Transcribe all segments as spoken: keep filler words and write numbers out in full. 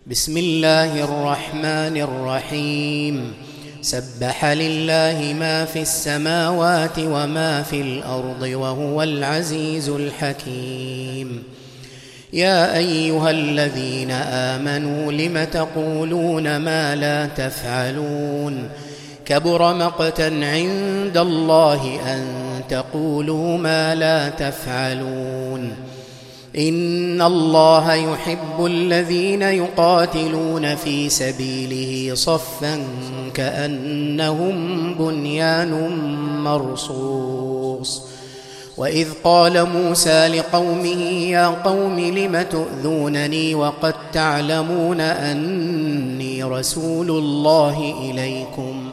بسم الله الرحمن الرحيم. سبح لله ما في السماوات وما في الأرض وهو العزيز الحكيم. يا أيها الذين آمنوا لم تقولون ما لا تفعلون؟ كبر مقتا عند الله أن تقولوا ما لا تفعلون. إن الله يحب الذين يقاتلون في سبيله صفا كأنهم بنيان مرصوص. وإذ قال موسى لقومه يا قوم لم تؤذونني وقد تعلمون أني رسول الله إليكم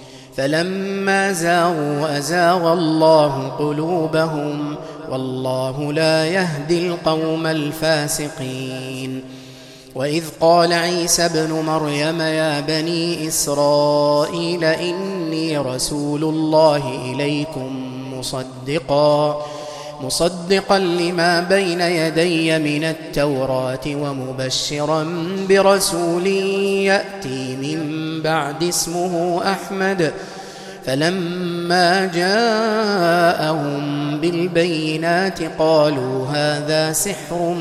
فلما زاغوا أزاغ الله قلوبهم والله لا يهدي القوم الفاسقين. وإذ قال عيسى ابن مريم يا بني إسرائيل إني رسول الله إليكم مصدقا مصدقا لما بين يدي من التوراة ومبشرا برسول يأتي من بعد اسمه أحمد. فلما جاءهم بالبينات قالوا هذا سحر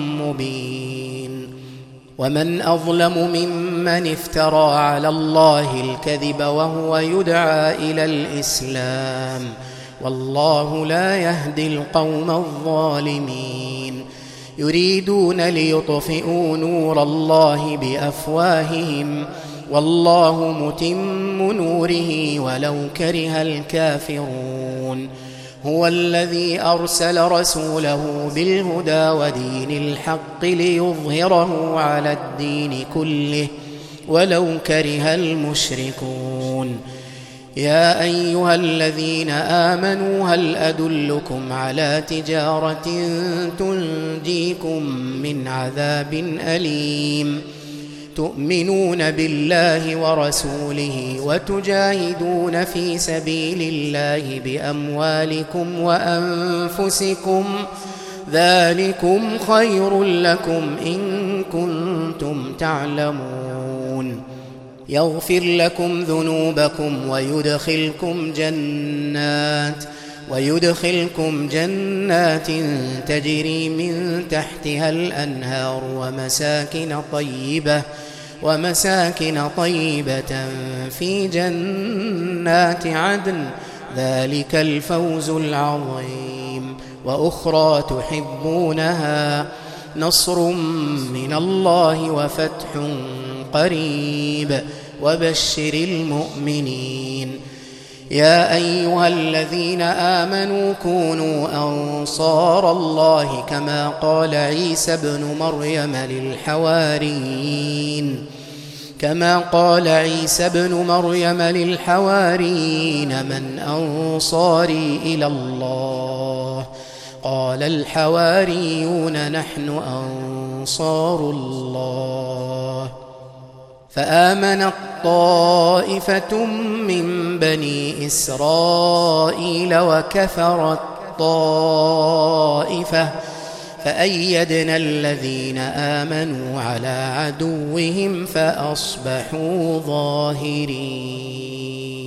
مبين. ومن أظلم ممن افترى على الله الكذب وهو يدعى إلى الإسلام والله لا يهدي القوم الظالمين. يريدون ليطفئوا نور الله بأفواههم والله متم نوره ولو كره الكافرون. هو الذي أرسل رسوله بالهدى ودين الحق ليظهره على الدين كله ولو كره المشركون. يا أيها الذين آمنوا هل أدلكم على تجارة تنجيكم من عذاب أليم؟ تؤمنون بالله ورسوله وتجاهدون في سبيل الله بأموالكم وأنفسكم ذلكم خير لكم إن كنتم تعلمون. يغفر لكم ذنوبكم ويدخلكم جنات ويدخلكم جنات تجري من تحتها الأنهار ومساكن طيبة ومساكن طيبة في جنات عدن ذلك الفوز العظيم. وأخرى تحبونها نصر من الله وفتح قريب وبشر المؤمنين. يا أيها الذين آمنوا كونوا أنصار الله كما قال عيسى ابن مريم للحواريين كما قال عيسى ابن مريم للحواريين من أنصاري إلى الله؟ قال الحواريون نحن أنصار الله. فآمنت طائفة من بني إسرائيل وكفرت طائفة فأيدنا الذين آمنوا على عدوهم فأصبحوا ظاهرين.